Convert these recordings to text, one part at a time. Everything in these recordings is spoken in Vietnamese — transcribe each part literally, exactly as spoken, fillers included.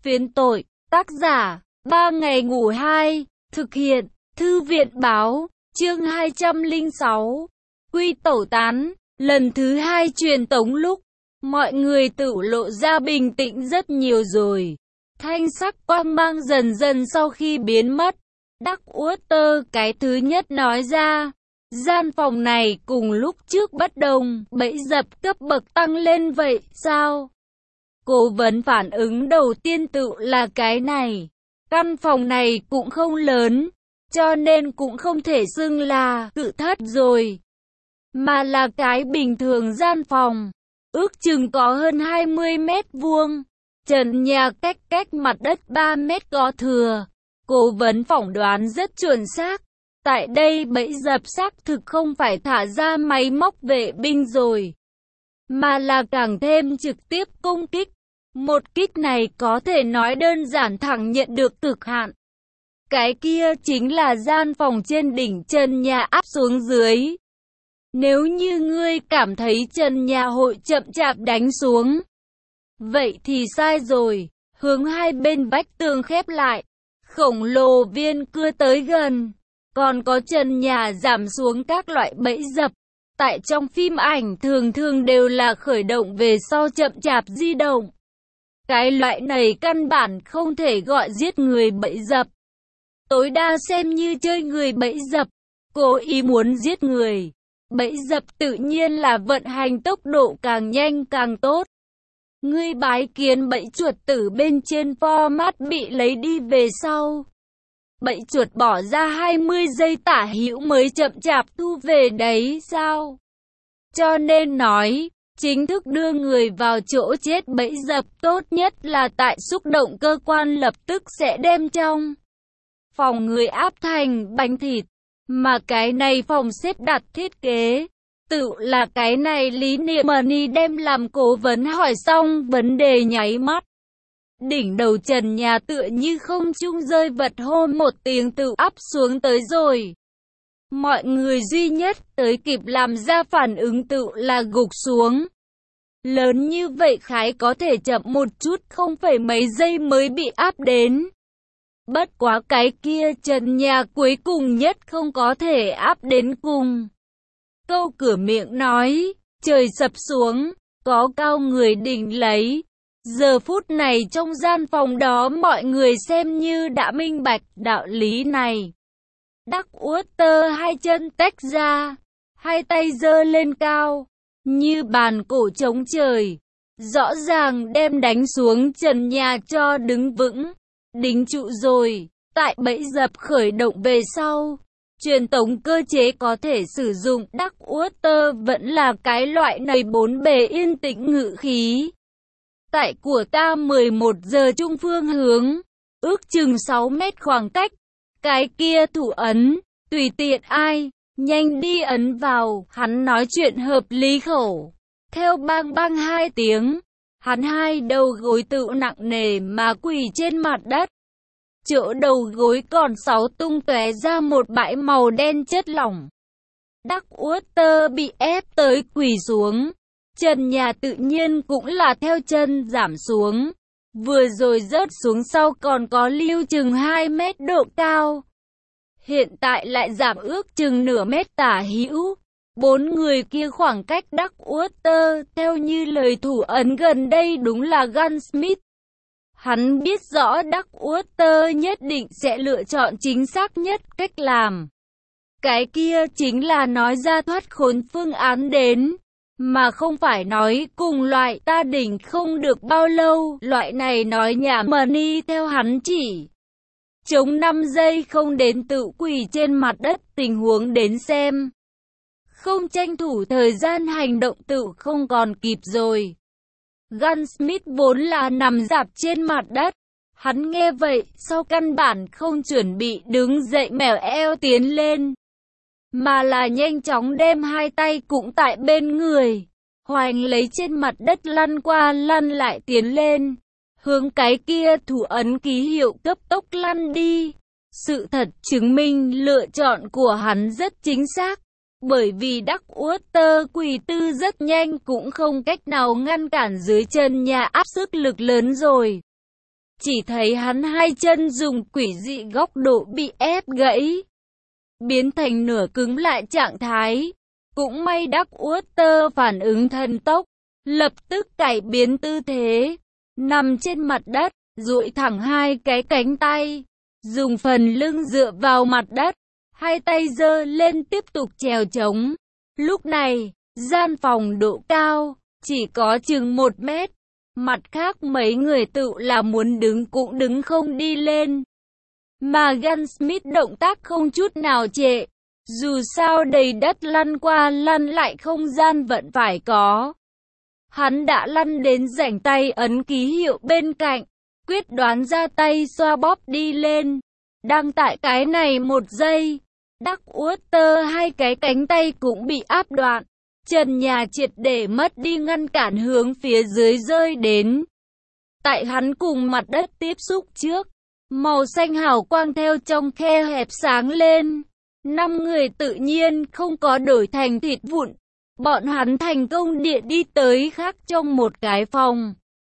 Phiến tội, tác giả, ba ngày ngủ hai, thực hiện, thư viện báo, chương hai trăm lẻ sáu, quy tẩu tán, lần thứ hai truyền tống lúc, mọi người tự lộ ra bình tĩnh rất nhiều rồi. Thanh sắc quang mang dần dần sau khi biến mất, Darkwater cái thứ nhất nói ra, gian phòng này cùng lúc trước bất đồng, bẫy dập cấp bậc tăng lên vậy, sao? Cố vấn phản ứng đầu tiên tự là cái này. Căn phòng này cũng không lớn, cho nên cũng không thể xưng là cự thất rồi, mà là cái bình thường gian phòng, ước chừng có hơn hai mươi mét vuông, trần nhà cách cách mặt đất ba mét có thừa. Cố vấn phỏng đoán rất chuẩn xác, tại đây bẫy dập xác thực không phải thả ra máy móc vệ binh rồi, mà là càng thêm trực tiếp công kích. Một kích này có thể nói đơn giản thẳng nhận được cực hạn. Cái kia chính là gian phòng trên đỉnh trần nhà áp xuống dưới. Nếu như ngươi cảm thấy trần nhà hội chậm chạp đánh xuống, vậy thì sai rồi. Hướng hai bên vách tường khép lại, khổng lồ viên cưa tới gần, còn có trần nhà giảm xuống các loại bẫy dập. Tại trong phim ảnh thường thường đều là khởi động về sau chậm chạp di động. Cái loại này căn bản không thể gọi giết người bẫy dập. Tối đa xem như chơi người bẫy dập, cố ý muốn giết người. Bẫy dập tự nhiên là vận hành tốc độ càng nhanh càng tốt. Ngươi bái kiến bẫy chuột tử bên trên format bị lấy đi về sau. Bẫy chuột bỏ ra hai mươi giây tả hữu mới chậm chạp thu về đấy sao? Cho nên nói, chính thức đưa người vào chỗ chết bẫy dập tốt nhất là tại xúc động cơ quan lập tức sẽ đem trong phòng người áp thành bánh thịt. Mà cái này phòng xếp đặt thiết kế, tự là cái này lý niệm Money đem làm cố vấn hỏi xong vấn đề nháy mắt. Đỉnh đầu trần nhà tựa như không trung rơi vật hô một tiếng tự áp xuống tới rồi. Mọi người duy nhất tới kịp làm ra phản ứng tự là gục xuống. Lớn như vậy khái có thể chậm một chút không phải mấy giây mới bị áp đến. Bất quá cái kia trần nhà cuối cùng nhất không có thể áp đến cùng. Câu cửa miệng nói, trời sập xuống, có cao người đỉnh lấy. Giờ phút này trong gian phòng đó mọi người xem như đã minh bạch đạo lý này. Darkwater hai chân tách ra, hai tay giơ lên cao, như bàn cổ chống trời, rõ ràng đem đánh xuống trần nhà cho đứng vững, đính trụ rồi. Tại bẫy dập khởi động về sau, truyền tống cơ chế có thể sử dụng. Darkwater vẫn là cái loại này bốn bề yên tĩnh ngự khí. Tại của ta mười một giờ trung phương hướng, ước chừng sáu mét khoảng cách, cái kia thủ ấn, tùy tiện ai, nhanh đi ấn vào. Hắn nói chuyện hợp lý khẩu. Theo bang bang hai tiếng, hắn hai đầu gối tự nặng nề mà quỳ trên mặt đất. Chỗ đầu gối còn sáu tung tóe ra một bãi màu đen chất lỏng. Darkwater bị ép tới quỳ xuống. Trần nhà tự nhiên cũng là theo chân giảm xuống. Vừa rồi rớt xuống sau còn có lưu chừng hai mét độ cao. Hiện tại lại giảm ước chừng nửa mét tả hữu. Bốn người kia khoảng cách Darkwater theo như lời thủ ấn gần đây đúng là Gunsmith. Hắn biết rõ Darkwater nhất định sẽ lựa chọn chính xác nhất cách làm. Cái kia chính là nói ra thoát khốn phương án đến, mà không phải nói cùng loại ta đỉnh không được bao lâu. Loại này nói nhảm Money theo hắn chỉ chống năm giây không đến tự quỳ trên mặt đất tình huống đến xem. Không tranh thủ thời gian hành động tự không còn kịp rồi. Gunsmith vốn là nằm rạp trên mặt đất. Hắn nghe vậy, sau căn bản không chuẩn bị đứng dậy mèo eo tiến lên, mà là nhanh chóng đem hai tay cũng tại bên người, hoành lấy trên mặt đất lăn qua lăn lại tiến lên, hướng cái kia thủ ấn ký hiệu cấp tốc lăn đi. Sự thật chứng minh lựa chọn của hắn rất chính xác. Bởi vì Darkwater quỳ tư rất nhanh cũng không cách nào ngăn cản dưới chân nhà áp sức lực lớn rồi. chỉ thấy hắn hai chân dùng quỷ dị góc độ bị ép gãy, biến thành nửa cứng lại trạng thái. Cũng may Darkwater phản ứng thần tốc, lập tức cải biến tư thế, nằm trên mặt đất, duỗi thẳng hai cái cánh tay, dùng phần lưng dựa vào mặt đất, hai tay giơ lên tiếp tục trèo trống. Lúc này, gian phòng độ cao chỉ có chừng một mét, mặt khác mấy người tự là muốn đứng cũng đứng không đi lên. Mà Gunsmith động tác không chút nào trệ, dù sao đầy đất lăn qua lăn lại không gian vẫn phải có. Hắn đã lăn đến rảnh tay ấn ký hiệu bên cạnh, quyết đoán ra tay xoa bóp đi lên. Đang tại cái này một giây, Darkwater hai cái cánh tay cũng bị áp đoạn, trần nhà triệt để mất đi ngăn cản hướng phía dưới rơi đến. Tại hắn cùng mặt đất tiếp xúc trước, màu xanh hào quang theo trong khe hẹp sáng lên. Năm người tự nhiên không có đổi thành thịt vụn. Bọn hắn thành công địa đi tới khác trong một cái phòng.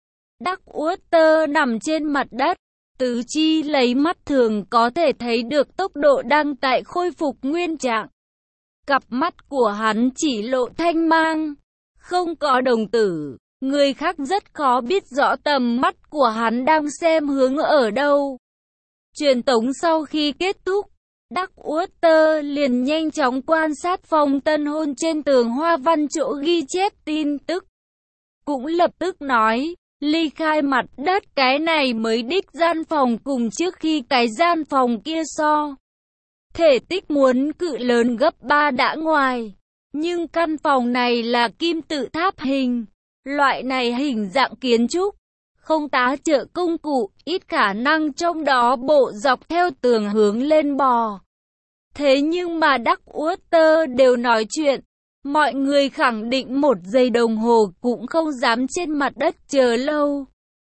Darkwater nằm trên mặt đất, tứ chi lấy mắt thường có thể thấy được tốc độ đang tại khôi phục nguyên trạng. Cặp mắt của hắn chỉ lộ thanh mang, không có đồng tử. Người khác rất khó biết rõ tầm mắt của hắn đang xem hướng ở đâu. Truyền tống sau khi kết thúc, Darkwater liền nhanh chóng quan sát phòng tân hôn trên tường hoa văn chỗ ghi chép tin tức. Cũng lập tức nói, ly khai mặt đất cái này mới đích gian phòng cùng trước khi cái gian phòng kia so. Thể tích muốn cự lớn gấp ba đã ngoài, nhưng căn phòng này là kim tự tháp hình. Loại này hình dạng kiến trúc, không tá trợ công cụ, ít khả năng trong đó bộ dọc theo tường hướng lên bò. Thế nhưng mà Darkwater đều nói chuyện, mọi người khẳng định một giây đồng hồ cũng không dám trên mặt đất chờ lâu.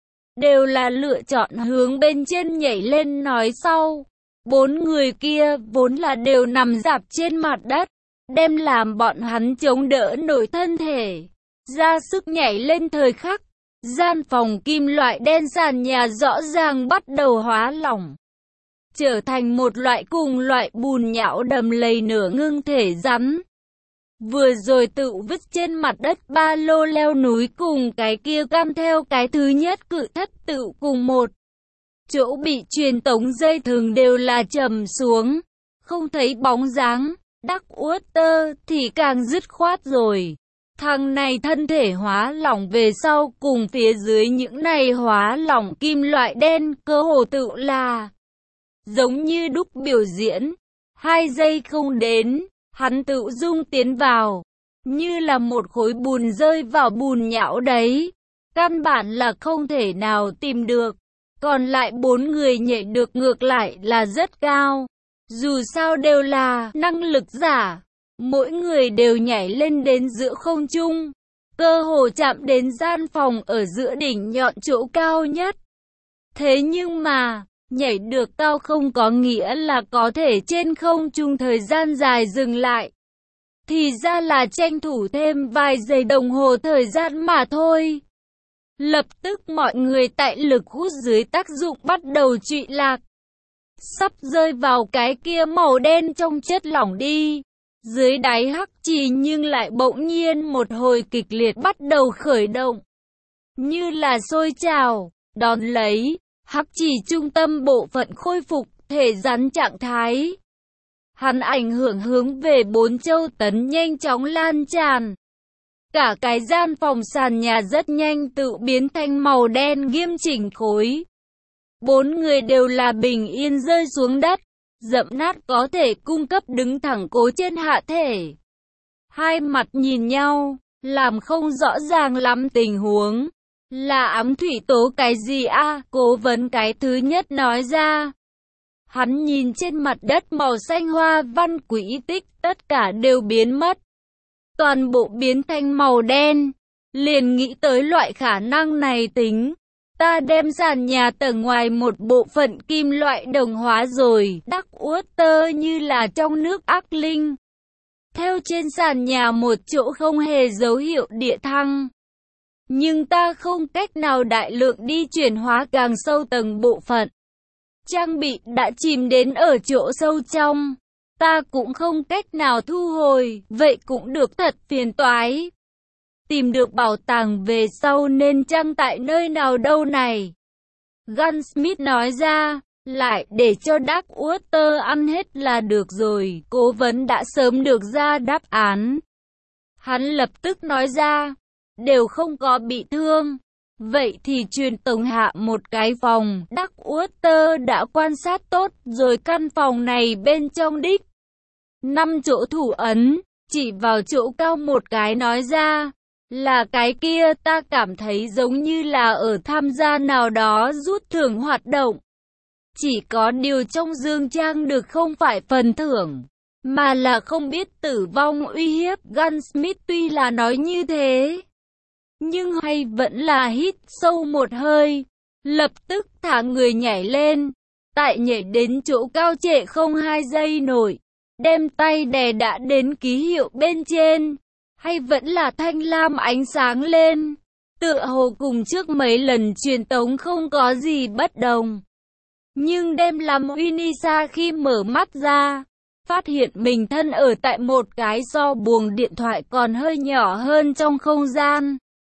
Đều là lựa chọn hướng bên trên nhảy lên nói sau. Bốn người kia vốn là đều nằm rạp trên mặt đất, đem làm bọn hắn chống đỡ nổi thân thể. Ra sức nhảy lên thời khắc, gian phòng kim loại đen sàn nhà rõ ràng bắt đầu hóa lỏng, trở thành một loại cùng loại bùn nhão đầm lầy nửa ngưng thể rắn. Vừa rồi tự vứt trên mặt đất ba lô leo núi cùng cái kia găm theo cái thứ nhất cự thất tự cùng một chỗ bị truyền tống dây thừng đều là trầm xuống, không thấy bóng dáng. Darkwater thì càng dứt khoát rồi. Thằng này thân thể hóa lỏng về sau cùng phía dưới những này hóa lỏng kim loại đen cơ hồ tự là giống như đúc biểu diễn. Hai giây không đến, hắn tự dung tiến vào, như là một khối bùn rơi vào bùn nhão đấy. Căn bản là không thể nào tìm được. Còn lại bốn người nhảy được ngược lại là rất cao. Dù sao đều là năng lực giả. Mỗi người đều nhảy lên đến giữa không trung, cơ hồ chạm đến gian phòng ở giữa đỉnh nhọn chỗ cao nhất. Thế nhưng mà, nhảy được cao không có nghĩa là có thể trên không trung thời gian dài dừng lại. Thì ra là tranh thủ thêm vài giây đồng hồ thời gian mà thôi. Lập tức mọi người tại lực hút dưới tác dụng bắt đầu trụy lạc. Sắp rơi vào cái kia màu đen trong chất lỏng đi. Dưới đáy hắc trì nhưng lại bỗng nhiên một hồi kịch liệt bắt đầu khởi động. Như là sôi trào, đón lấy, hắc trì trung tâm bộ phận khôi phục thể rắn trạng thái. Hắn ảnh hưởng hướng về bốn châu tấn nhanh chóng lan tràn. Cả cái gian phòng sàn nhà rất nhanh tự biến thành màu đen nghiêm chỉnh khối. Bốn người đều là bình yên rơi xuống đất. Dẫm nát có thể cung cấp đứng thẳng cố trên hạ thể. Hai mặt nhìn nhau, làm không rõ ràng lắm tình huống. Là ám thủy tố cái gì a? À? Cố vấn cái thứ nhất nói ra. Hắn nhìn trên mặt đất màu xanh hoa văn quỹ tích tất cả đều biến mất. Toàn bộ biến thành màu đen. Liền nghĩ tới loại khả năng này tính. Ta đem sàn nhà tầng ngoài một bộ phận kim loại đồng hóa rồi. Darkwater như là trong nước ác linh. Theo trên sàn nhà một chỗ không hề dấu hiệu địa thăng. nhưng ta không cách nào đại lượng đi chuyển hóa càng sâu tầng bộ phận. Trang bị đã chìm đến ở chỗ sâu trong, ta cũng không cách nào thu hồi, vậy cũng được thật phiền toái. Tìm được bảo tàng về sau nên chăng tại nơi nào đâu này? Gunsmith nói ra, lại để cho Darkwater ăn hết là được rồi, cố vấn đã sớm được ra đáp án. Hắn lập tức nói ra, đều không có bị thương. Vậy thì truyền tống hạ một cái phòng, Darkwater đã quan sát tốt rồi căn phòng này bên trong đích. Năm chỗ thủ ấn, chỉ vào chỗ cao một cái nói ra, là cái kia ta cảm thấy giống như là ở tham gia nào đó rút thưởng hoạt động. Chỉ có điều trong dương trang được không phải phần thưởng, mà là không biết tử vong uy hiếp. Gunsmith tuy là nói như thế, nhưng hay vẫn là hít sâu một hơi, lập tức thả người nhảy lên. Tại nhảy đến chỗ cao trệ không hai giây nổi, đem tay đè đã đến ký hiệu bên trên, hay vẫn là thanh lam ánh sáng lên, tựa hồ cùng trước mấy lần truyền tống không có gì bất đồng. Nhưng đem làm Unisa khi mở mắt ra, phát hiện mình thân ở tại một cái so buồng điện thoại còn hơi nhỏ hơn trong không gian.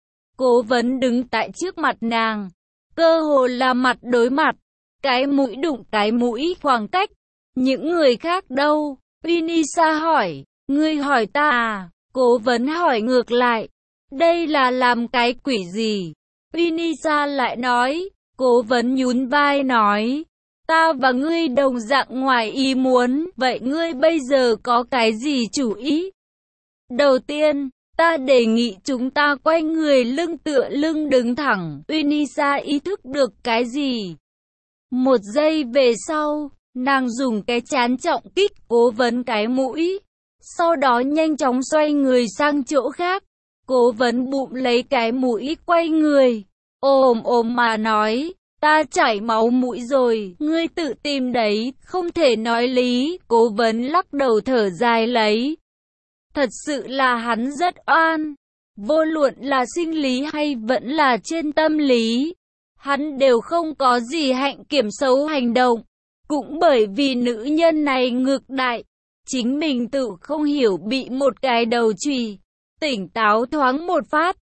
Cố vấn đứng tại trước mặt nàng, cơ hồ là mặt đối mặt, cái mũi đụng cái mũi khoảng cách. Những người khác đâu? Unisa hỏi. Ngươi hỏi ta à? Cố vấn hỏi ngược lại. Đây là làm cái quỷ gì? Unisa lại nói. Cố vấn nhún vai nói. Ta và ngươi đồng dạng ngoài ý muốn, vậy ngươi bây giờ có cái gì chủ ý? Đầu tiên, ta đề nghị chúng ta quay người lưng tựa lưng đứng thẳng. Unisa ý thức được cái gì? Một giây về sau, nàng dùng cái chán trọng kích cố vấn cái mũi, sau đó nhanh chóng xoay người sang chỗ khác. Cố vấn bụng lấy cái mũi quay người, ồm ồm mà nói, ta chảy máu mũi rồi, ngươi tự tìm đấy, không thể nói lý. Cố vấn lắc đầu thở dài lấy. Thật sự là hắn rất oan, vô luận là sinh lý hay vẫn là trên tâm lý, hắn đều không có gì hạnh kiểm xấu hành động. Cũng bởi vì nữ nhân này ngược đại, chính mình tự không hiểu bị một cái đầu chùy, tỉnh táo thoáng một phát.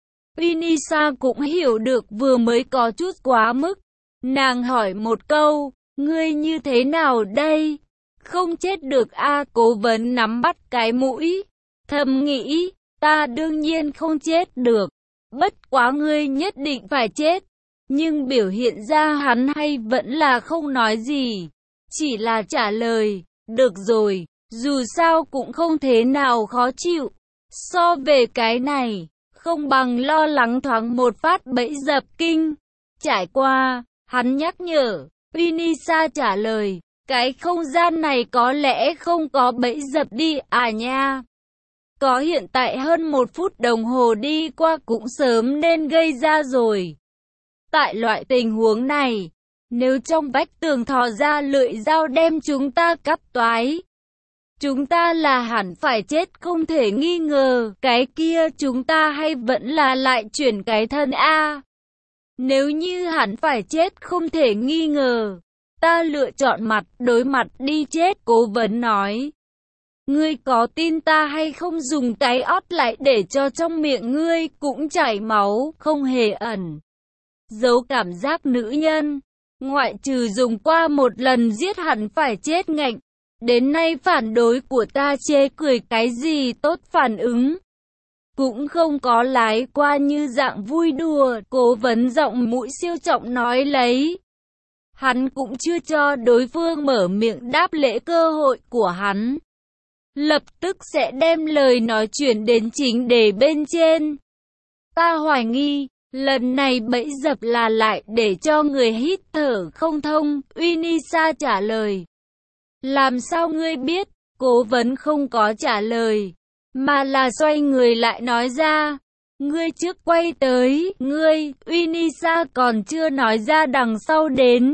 Unisa cũng hiểu được vừa mới có chút quá mức. Nàng hỏi một câu, ngươi như thế nào đây? Không chết được a? À, cố vấn nắm bắt cái mũi, thầm nghĩ, ta đương nhiên không chết được, bất quá ngươi nhất định phải chết. Nhưng biểu hiện ra hắn hay vẫn là không nói gì, chỉ là trả lời, được rồi, dù sao cũng không thế nào khó chịu. So về cái này, không bằng lo lắng thoáng một phát bẫy dập kinh. Trải qua, hắn nhắc nhở. Unisa trả lời, cái không gian này có lẽ không có bẫy dập đi à nha. Có hiện tại hơn một phút đồng hồ đi qua cũng sớm nên gây ra rồi. Tại loại tình huống này, nếu trong vách tường thò ra lưỡi dao đem chúng ta cắt toái, chúng ta là hẳn phải chết không thể nghi ngờ. Cái kia chúng ta hay vẫn là lại chuyển cái thân a? Nếu như hẳn phải chết không thể nghi ngờ, ta lựa chọn mặt đối mặt đi chết. Cố vấn nói. Ngươi có tin ta hay không? Dùng cái ót lại để cho trong miệng ngươi cũng chảy máu, không hề ẩn giấu cảm giác nữ nhân. Ngoại trừ dùng qua một lần giết hẳn phải chết ngạnh. Đến nay phản đối của ta chê cười cái gì tốt phản ứng cũng không có lái qua như dạng vui đùa. Cố vấn giọng mũi siêu trọng nói lấy. Hắn cũng chưa cho đối phương mở miệng đáp lễ cơ hội của hắn. Lập tức sẽ đem lời nói chuyển đến chính đề bên trên. Ta hoài nghi, lần này bẫy dập là lại để cho người hít thở không thông. Unisa trả lời. Làm sao ngươi biết? Cố vấn không có trả lời, mà là xoay người lại nói ra. Ngươi trước quay tới, ngươi. Unisa còn chưa nói ra đằng sau đến.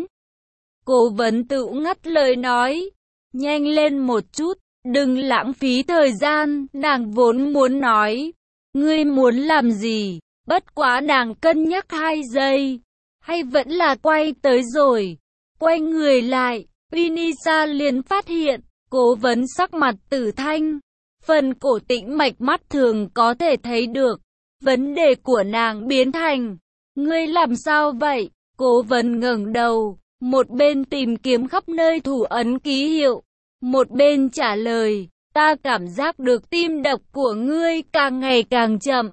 Cố vấn tự ngắt lời nói. Nhanh lên một chút, đừng lãng phí thời gian. Nàng vốn muốn nói. Ngươi muốn làm gì? Bất quá nàng cân nhắc hai giây, hay vẫn là quay tới rồi. Quay người lại, Unisa liền phát hiện, Cố Vấn sắc mặt Tử Thanh. Phần cổ tĩnh mạch mắt thường có thể thấy được. Vấn đề của nàng biến thành, ngươi làm sao vậy? Cố Vấn ngẩng đầu, một bên tìm kiếm khắp nơi thủ ấn ký hiệu, một bên trả lời, ta cảm giác được tim đập của ngươi càng ngày càng chậm.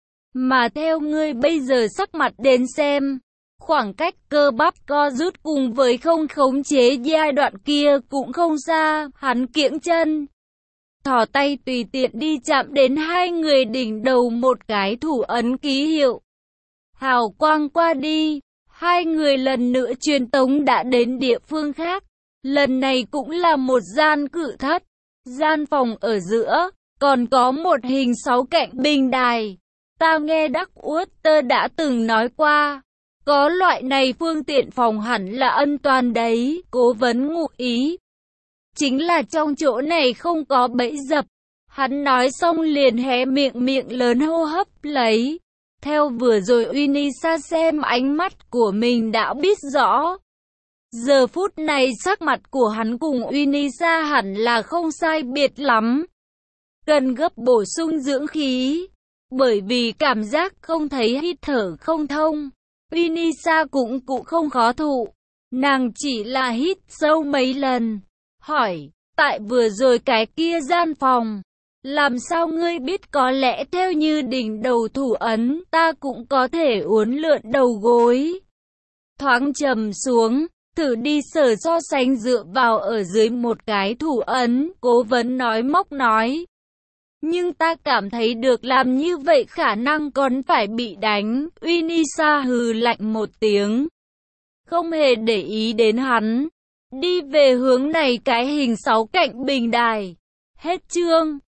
Mà theo ngươi bây giờ sắc mặt đến xem, khoảng cách cơ bắp co rút cùng với không khống chế giai đoạn kia cũng không xa. Hắn kiễng chân, thò tay tùy tiện đi chạm đến hai người đỉnh đầu một cái thủ ấn ký hiệu. Hào quang qua đi, hai người lần nữa truyền tống đã đến địa phương khác. Lần này cũng là một gian cự thất, gian phòng ở giữa, còn có một hình sáu cạnh bình đài. Ta nghe Đắc Uất Tơ đã từng nói qua, có loại này phương tiện phòng hẳn là an toàn đấy. Cố Vấn ngụ ý chính là trong chỗ này không có bẫy dập. Hắn nói xong liền hé miệng miệng lớn hô hấp lấy. Theo vừa rồi Unisa xem ánh mắt của mình đã biết rõ. Giờ phút này sắc mặt của hắn cùng Unisa hẳn là không sai biệt lắm. Cần gấp bổ sung dưỡng khí. Bởi vì cảm giác không thấy, hít thở không thông. Unisa cũng cũng không khó thụ. Nàng chỉ là hít sâu mấy lần. Hỏi, tại vừa rồi cái kia gian phòng, làm sao ngươi biết? Có lẽ theo như đỉnh đầu thủ ấn, ta cũng có thể uốn lượn đầu gối. Thoáng trầm xuống, thử đi sở so sánh dựa vào ở dưới một cái thủ ấn. Cố Vấn nói móc nói. Nhưng ta cảm thấy được làm như vậy khả năng còn phải bị đánh. Unisa hừ lạnh một tiếng, không hề để ý đến hắn. Đi về hướng này cái hình sáu cạnh bình đài. Hết chương.